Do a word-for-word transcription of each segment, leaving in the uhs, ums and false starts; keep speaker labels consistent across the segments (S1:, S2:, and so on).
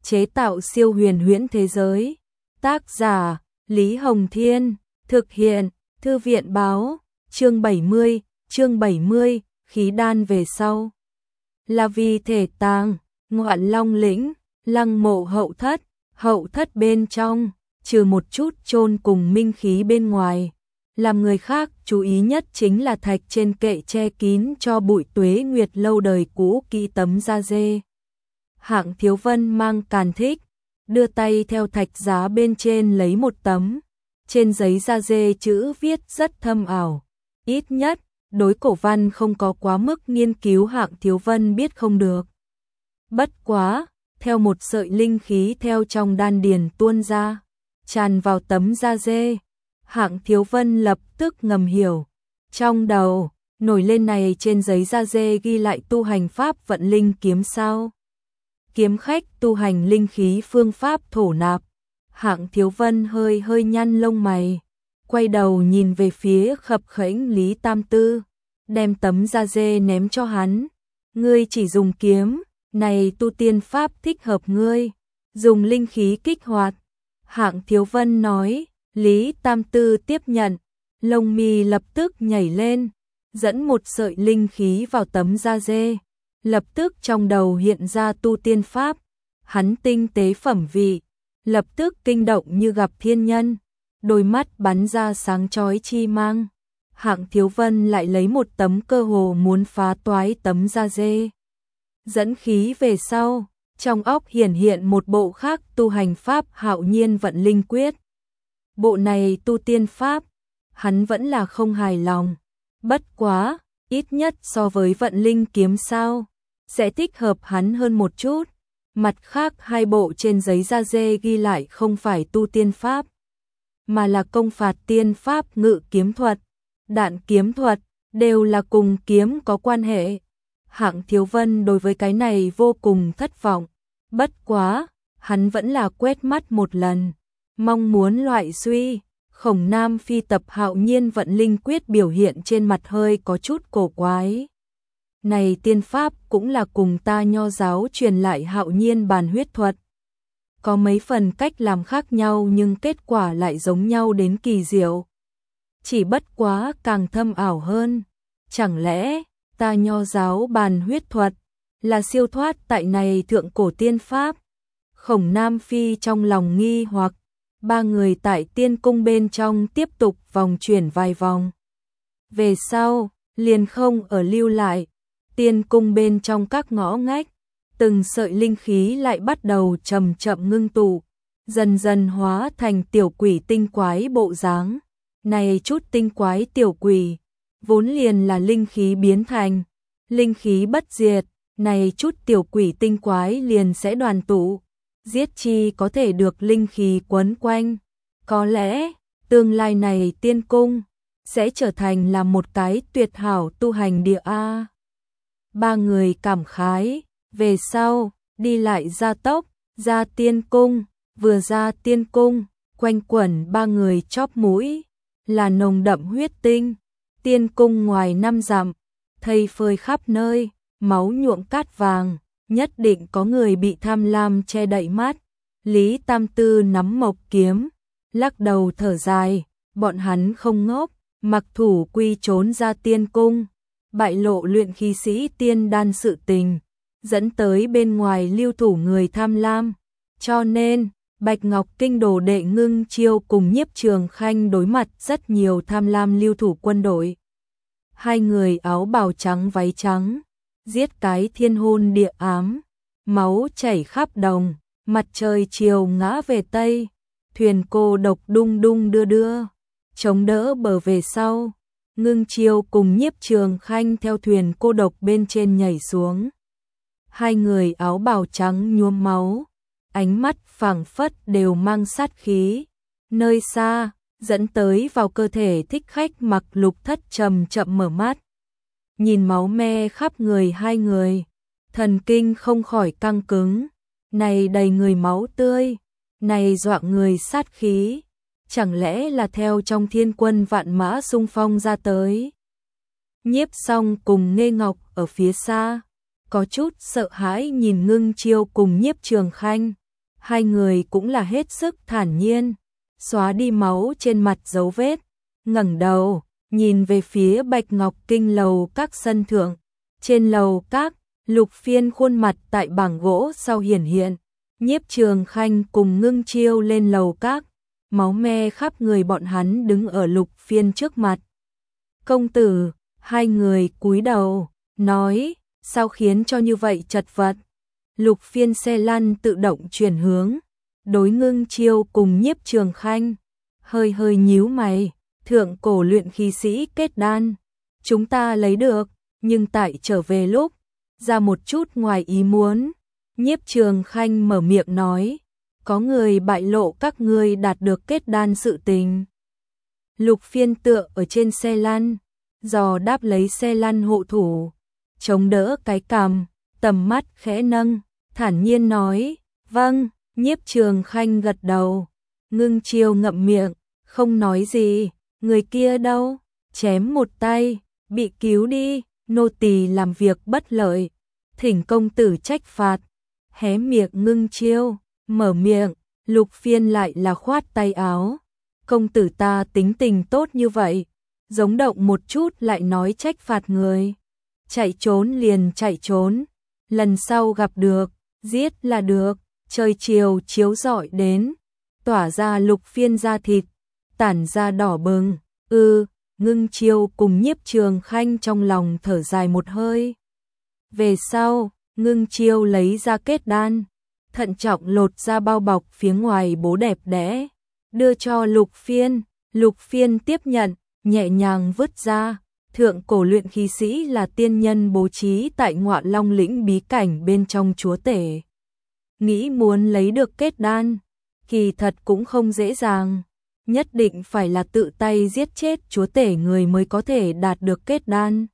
S1: chế tạo siêu huyền huyễn thế giới. Tác giả Lý Hồng Thiên, thực hiện Thư viện Báo. Chương bảy mươi, chương bảy mươi, khí đan về sau. Là vì thể tàng, Ngoạn Long lĩnh, lăng mộ hậu thất, hậu thất bên trong, trừ một chút chôn cùng minh khí bên ngoài. Làm người khác chú ý nhất chính là thạch trên kệ che kín cho bụi tuế nguyệt lâu đời cũ kỹ tấm da dê. Hạng Thiếu Vân mang càn thích, đưa tay theo thạch giá bên trên lấy một tấm. Trên giấy da dê chữ viết rất thâm ảo. Ít nhất, đối cổ văn không có quá mức nghiên cứu Hạng Thiếu Vân biết không được. Bất quá, theo một sợi linh khí theo trong đan điền tuôn ra, tràn vào tấm da dê. Hạng Thiếu Vân lập tức ngầm hiểu. Trong đầu, nổi lên này trên giấy da dê ghi lại tu hành pháp vận linh kiếm sao. Kiếm khách tu hành linh khí phương pháp thổ nạp. Hạng Thiếu Vân hơi hơi nhăn lông mày, quay đầu nhìn về phía khập khễnh Lý Tam Tư, đem tấm da dê ném cho hắn. Ngươi chỉ dùng kiếm, này tu tiên pháp thích hợp ngươi, dùng linh khí kích hoạt. Hạng Thiếu Vân nói. Lý Tam Tư tiếp nhận, lông mi lập tức nhảy lên, dẫn một sợi linh khí vào tấm da dê. Lập tức trong đầu hiện ra tu tiên pháp, hắn tinh tế phẩm vị, lập tức kinh động như gặp thiên nhân, đôi mắt bắn ra sáng chói chi mang. Hạng Thiếu Vân lại lấy một tấm cơ hồ muốn phá toái tấm da dê. Dẫn khí về sau, trong óc hiển hiện một bộ khác tu hành pháp Hạo Nhiên Vận Linh Quyết. Bộ này tu tiên pháp, hắn vẫn là không hài lòng. Bất quá, ít nhất so với Vận Linh kiếm sao, sẽ thích hợp hắn hơn một chút. Mặt khác hai bộ trên giấy da dê ghi lại không phải tu tiên pháp, mà là công phạt tiên pháp ngự kiếm thuật, đạn kiếm thuật, đều là cùng kiếm có quan hệ. Hạng Thiếu Vân đối với cái này vô cùng thất vọng. Bất quá, hắn vẫn là quét mắt một lần. Mong muốn loại suy, Khổng Nam Phi tập Hạo Nhiên Vận Linh Quyết biểu hiện trên mặt hơi có chút cổ quái. Này tiên pháp cũng là cùng ta Nho giáo truyền lại Hạo Nhiên bàn huyết thuật. Có mấy phần cách làm khác nhau nhưng kết quả lại giống nhau đến kỳ diệu. Chỉ bất quá càng thâm ảo hơn. Chẳng lẽ ta Nho giáo bàn huyết thuật là siêu thoát tại này thượng cổ tiên pháp? Khổng Nam Phi trong lòng nghi hoặc. Ba người tại tiên cung bên trong tiếp tục vòng chuyển vài vòng. Về sau, liền không ở lưu lại. Tiên cung bên trong các ngõ ngách, từng sợi linh khí lại bắt đầu chậm chậm ngưng tụ, dần dần hóa thành tiểu quỷ tinh quái bộ dáng. Này chút tinh quái tiểu quỷ, vốn liền là linh khí biến thành, linh khí bất diệt, này chút tiểu quỷ tinh quái liền sẽ đoàn tụ. Giết chi có thể được linh khí quấn quanh. Có lẽ, tương lai này tiên cung sẽ trở thành là một cái tuyệt hảo tu hành địa A. Ba người cảm khái, về sau, đi lại gia tốc, ra tiên cung, vừa ra tiên cung, quanh quẩn ba người chóp mũi, là nồng đậm huyết tinh. Tiên cung ngoài năm dặm, thây phơi khắp nơi, máu nhuộm cát vàng. Nhất định có người bị tham lam che đậy mắt. Lý Tam Tư nắm mộc kiếm, lắc đầu thở dài, bọn hắn không ngốc, mặc thủ quy trốn ra tiên cung, bại lộ luyện khí sĩ tiên đan sự tình, dẫn tới bên ngoài lưu thủ người tham lam. Cho nên, Bạch Ngọc Kinh đồ đệ Ngưng Chiêu cùng Nhiếp Trường Khanh đối mặt rất nhiều tham lam lưu thủ quân đội. Hai người áo bào trắng váy trắng, giết cái thiên hôn địa ám, máu chảy khắp đồng, mặt trời chiều ngã về tây, thuyền cô độc đung đung đưa đưa, chống đỡ bờ về sau. Ngưng Chiêu cùng Nhiếp Trường Khanh theo thuyền cô độc bên trên nhảy xuống. Hai người áo bào trắng nhuốm máu, ánh mắt phảng phất đều mang sát khí. Nơi xa, dẫn tới vào cơ thể thích khách mặc lục thất chậm chậm mở mắt. Nhìn máu me khắp người hai người, thần kinh không khỏi căng cứng. Này đầy người máu tươi, này dọa người sát khí, chẳng lẽ là theo trong thiên quân vạn mã xung phong ra tới? Nhiếp Song cùng Nghê Ngọc ở phía xa, có chút sợ hãi nhìn Ngưng Chiêu cùng Nhiếp Trường Khanh, hai người cũng là hết sức thản nhiên, xóa đi máu trên mặt dấu vết, ngẩng đầu, nhìn về phía Bạch Ngọc Kinh lầu các sân thượng. Trên lầu các, Lục Phiên khuôn mặt tại bảng gỗ sau hiển hiện, Nhiếp Trường Khanh cùng Ngưng Chiêu lên lầu các, máu me khắp người bọn hắn đứng ở Lục Phiên trước mặt. Công tử, hai người cúi đầu, nói, sao khiến cho như vậy chật vật. Lục Phiên xe lăn tự động chuyển hướng, đối Ngưng Chiêu cùng Nhiếp Trường Khanh, hơi hơi nhíu mày, thượng cổ luyện khí sĩ kết đan, chúng ta lấy được, nhưng tại trở về lúc, ra một chút ngoài ý muốn. Nhiếp Trường Khanh mở miệng nói, có người bại lộ các ngươi đạt được kết đan sự tình. Lục Phiên tựa ở trên xe lăn, dò đáp lấy xe lăn hộ thủ, chống đỡ cái cằm, tầm mắt khẽ nâng, thản nhiên nói, vâng. Nhiếp Trường Khanh gật đầu, Ngưng Chiêu ngậm miệng, không nói gì. Người kia đâu? Chém một tay, bị cứu đi, nô tỳ làm việc bất lợi, thỉnh công tử trách phạt. Hé miệng Ngưng Chiêu, mở miệng, Lục Phiên lại là khoát tay áo. Công tử ta tính tình tốt như vậy, giống động một chút lại nói trách phạt người. Chạy trốn liền chạy trốn, lần sau gặp được, giết là được. Trời chiều chiếu rọi đến, tỏa ra Lục Phiên da thịt, tản ra đỏ bừng. Ư, Ngưng Chiêu cùng Nhiếp Trường Khanh trong lòng thở dài một hơi. Về sau, Ngưng Chiêu lấy ra kết đan, thận trọng lột ra bao bọc phía ngoài bố đẹp đẽ, đưa cho Lục Phiên. Lục Phiên tiếp nhận, nhẹ nhàng vứt ra. Thượng cổ luyện khí sĩ là tiên nhân bố trí tại Ngọa Long lĩnh bí cảnh bên trong chúa tể. Nghĩ muốn lấy được kết đan, kỳ thật cũng không dễ dàng. Nhất định phải là tự tay giết chết chúa tể người mới có thể đạt được kết đan.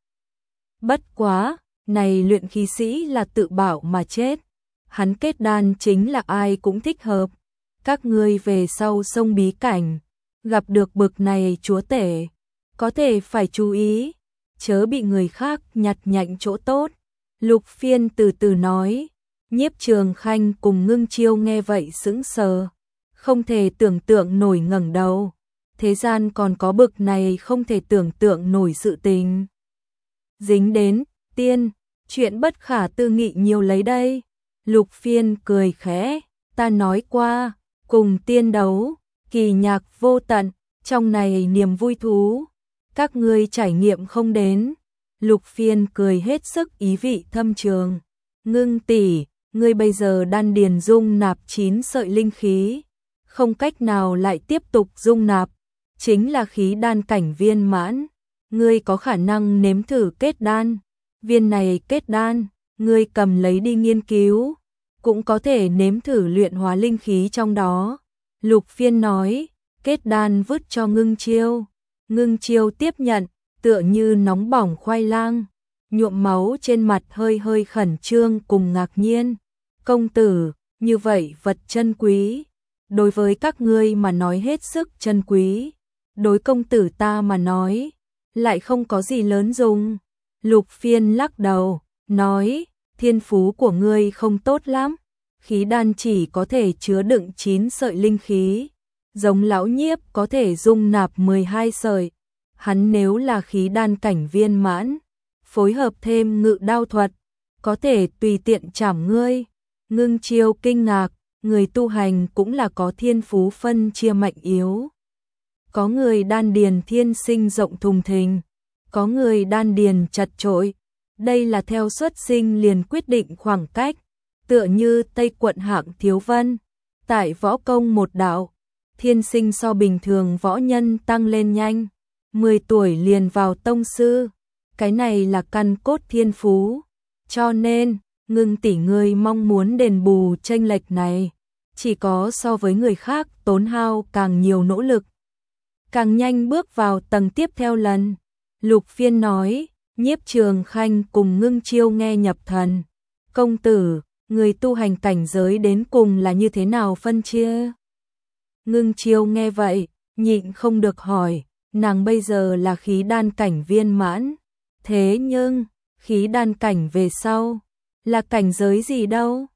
S1: Bất quá, này luyện khí sĩ là tự bảo mà chết. Hắn kết đan chính là ai cũng thích hợp. Các ngươi về sau sông bí cảnh, gặp được bực này chúa tể, có thể phải chú ý, chớ bị người khác nhặt nhạnh chỗ tốt. Lục Phiên từ từ nói. Nhiếp Trường Khanh cùng Ngưng Chiêu nghe vậy sững sờ, không thể tưởng tượng nổi ngẩng đầu. Thế gian còn có bực này không thể tưởng tượng nổi sự tình. Dính đến, tiên, chuyện bất khả tư nghị nhiều lấy đây. Lục Phiên cười khẽ, ta nói qua, cùng tiên đấu, kỳ nhạc vô tận, trong này niềm vui thú, các ngươi trải nghiệm không đến. Lục Phiên cười hết sức ý vị thâm trường. Ngưng tỷ, ngươi bây giờ đan điền dung nạp chín sợi linh khí, không cách nào lại tiếp tục dung nạp, chính là khí đan cảnh viên mãn. Ngươi có khả năng nếm thử kết đan. Viên này kết đan, ngươi cầm lấy đi nghiên cứu, cũng có thể nếm thử luyện hóa linh khí trong đó. Lục Phiên nói, kết đan vứt cho Ngưng Chiêu. Ngưng Chiêu tiếp nhận, tựa như nóng bỏng khoai lang, nhuộm máu trên mặt hơi hơi khẩn trương cùng ngạc nhiên. Công tử, như vậy vật chân quý, đối với các ngươi mà nói hết sức chân quý, đối công tử ta mà nói, lại không có gì lớn dùng. Lục Phiên lắc đầu, nói, thiên phú của ngươi không tốt lắm, khí đan chỉ có thể chứa đựng chín sợi linh khí, giống lão Nhiếp có thể dung nạp mười hai sợi. Hắn nếu là khí đan cảnh viên mãn, phối hợp thêm ngự đao thuật, có thể tùy tiện chảm ngươi. Ngưng Chiêu kinh ngạc, người tu hành cũng là có thiên phú phân chia mạnh yếu. Có người đan điền thiên sinh rộng thùng thình, có người đan điền chật chội. Đây là theo xuất sinh liền quyết định khoảng cách, tựa như Tây quận Hạng Thiếu Vân, tại võ công một đạo, thiên sinh so bình thường võ nhân tăng lên nhanh, mười tuổi liền vào tông sư, cái này là căn cốt thiên phú, cho nên, Ngưng tỷ ngươi mong muốn đền bù chênh lệch này, chỉ có so với người khác tốn hao càng nhiều nỗ lực, càng nhanh bước vào tầng tiếp theo lần. Lục Phiên nói. Nhiếp Trường Khanh cùng Ngưng Chiêu nghe nhập thần. Công tử, người tu hành cảnh giới đến cùng là như thế nào phân chia? Ngưng Chiêu nghe vậy, nhịn không được hỏi, nàng bây giờ là khí đan cảnh viên mãn, thế nhưng, khí đan cảnh về sau, là cảnh giới gì đâu?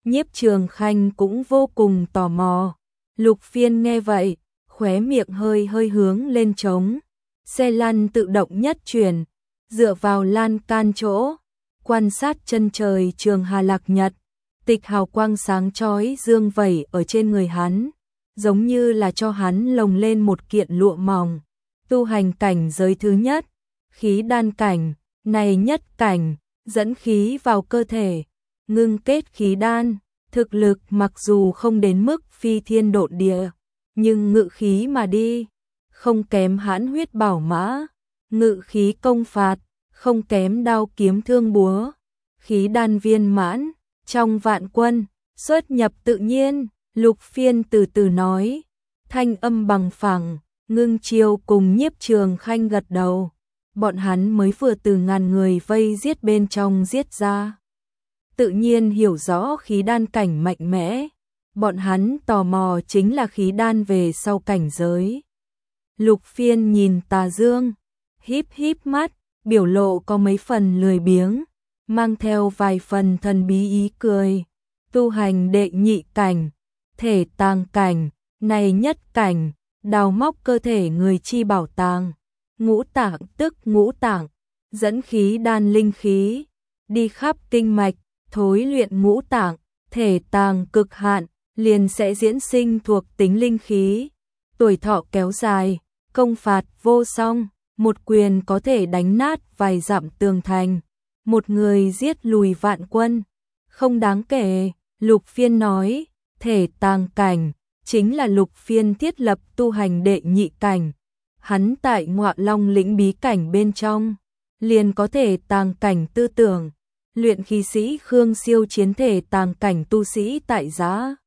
S1: Nhiếp Trường Khanh cũng vô cùng tò mò. Lục Phiên nghe vậy, khóe miệng hơi hơi hướng lên trống. Xe lăn tự động nhất chuyển, dựa vào lan can chỗ, quan sát chân trời Trường Hà Lạc Nhật. Tịch hào quang sáng chói dương vẩy ở trên người hắn, giống như là cho hắn lồng lên một kiện lụa mỏng. Tu hành cảnh giới thứ nhất, khí đan cảnh, này nhất cảnh, dẫn khí vào cơ thể, ngưng kết khí đan, thực lực mặc dù không đến mức phi thiên độn địa, nhưng ngự khí mà đi, không kém hãn huyết bảo mã, ngự khí công phạt, không kém đao kiếm thương búa, khí đan viên mãn, trong vạn quân, xuất nhập tự nhiên. Lục Phiên từ từ nói, thanh âm bằng phẳng. Ngưng Chiêu cùng Nhiếp Trường Khanh gật đầu, bọn hắn mới vừa từ ngàn người vây giết bên trong giết ra. Tự nhiên hiểu rõ khí đan cảnh mạnh mẽ, bọn hắn tò mò chính là khí đan về sau cảnh giới. Lục Phiên nhìn Tà Dương, híp híp mắt, biểu lộ có mấy phần lười biếng, mang theo vài phần thần bí ý cười. Tu hành đệ nhị cảnh, thể tàng cảnh, này nhất cảnh, đào móc cơ thể người chi bảo tàng, ngũ tạng tức ngũ tạng, dẫn khí đan linh khí, đi khắp kinh mạch, thối luyện ngũ tạng, thể tàng cực hạn, liền sẽ diễn sinh thuộc tính linh khí, tuổi thọ kéo dài, công phạt vô song, một quyền có thể đánh nát vài dặm tường thành, một người giết lùi vạn quân, không đáng kể. Lục Phiên nói, thể tàng cảnh chính là Lục Phiên thiết lập tu hành đệ nhị cảnh. Hắn tại Ngọa Long lĩnh bí cảnh bên trong, liền có thể tàng cảnh tư tưởng. Luyện khí sĩ Khương Siêu chiến thể tàng cảnh tu sĩ tại giá.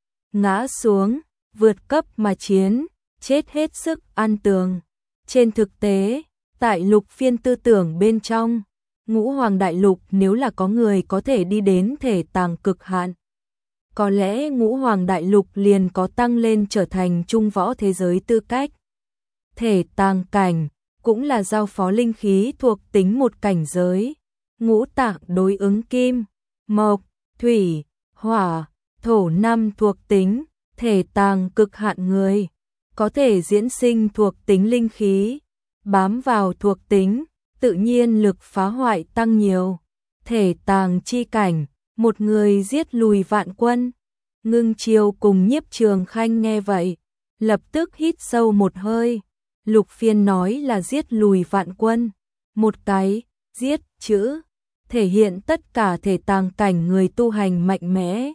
S1: Ngã xuống, vượt cấp mà chiến, chết hết sức an tường. Trên thực tế, tại Lục Phiên tư tưởng bên trong, Ngũ Hoàng Đại Lục nếu là có người có thể đi đến thể tàng cực hạn, có lẽ Ngũ Hoàng Đại Lục liền có tăng lên trở thành trung võ thế giới tư cách. Thể tàng cảnh cũng là giao phó linh khí thuộc tính một cảnh giới. Ngũ tạng đối ứng kim, mộc, thủy, hỏa, thổ năm thuộc tính, thể tàng cực hạn người, có thể diễn sinh thuộc tính linh khí, bám vào thuộc tính, tự nhiên lực phá hoại tăng nhiều. Thể tàng chi cảnh, một người giết lùi vạn quân. Ngưng Chiêu cùng Nhiếp Trường Khanh nghe vậy, lập tức hít sâu một hơi. Lục Phiên nói là giết lùi vạn quân, một cái giết chữ thể hiện tất cả thể tàng cảnh người tu hành mạnh mẽ.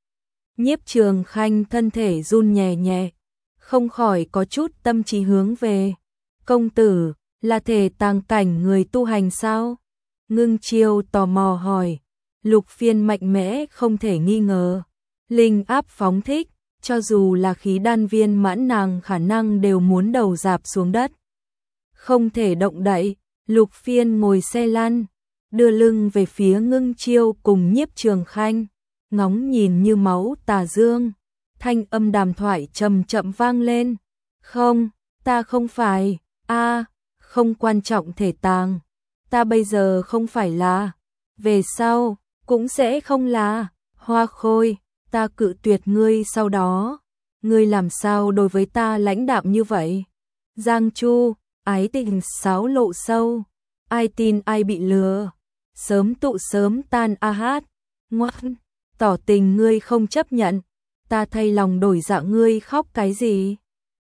S1: Nhiếp Trường Khanh thân thể run nhẹ nhẹ, không khỏi có chút tâm trí hướng về. Công tử, là thể tàng cảnh người tu hành sao? Ngưng Chiêu tò mò hỏi. Lục Phiên mạnh mẽ không thể nghi ngờ. Linh áp phóng thích, cho dù là khí đan viên mãn nàng khả năng đều muốn đầu rạp xuống đất. Không thể động đậy. Lục Phiên ngồi xe lăn, đưa lưng về phía Ngưng Chiêu cùng Nhiếp Trường Khanh, ngóng nhìn như máu tà dương. Thanh âm đàm thoại chậm chậm vang lên. Không, ta không phải, a, không quan trọng thể tàng. Ta bây giờ không phải là, về sau, cũng sẽ không là, Hoa Khôi, ta cự tuyệt ngươi sau đó. Ngươi làm sao đối với ta lãnh đạm như vậy? Giang Chu, ái tình sáo lộ sâu, ai tin ai bị lừa. Sớm tụ sớm tan a hát, ngoan, tỏ tình ngươi không chấp nhận, ta thay lòng đổi dạ ngươi khóc cái gì?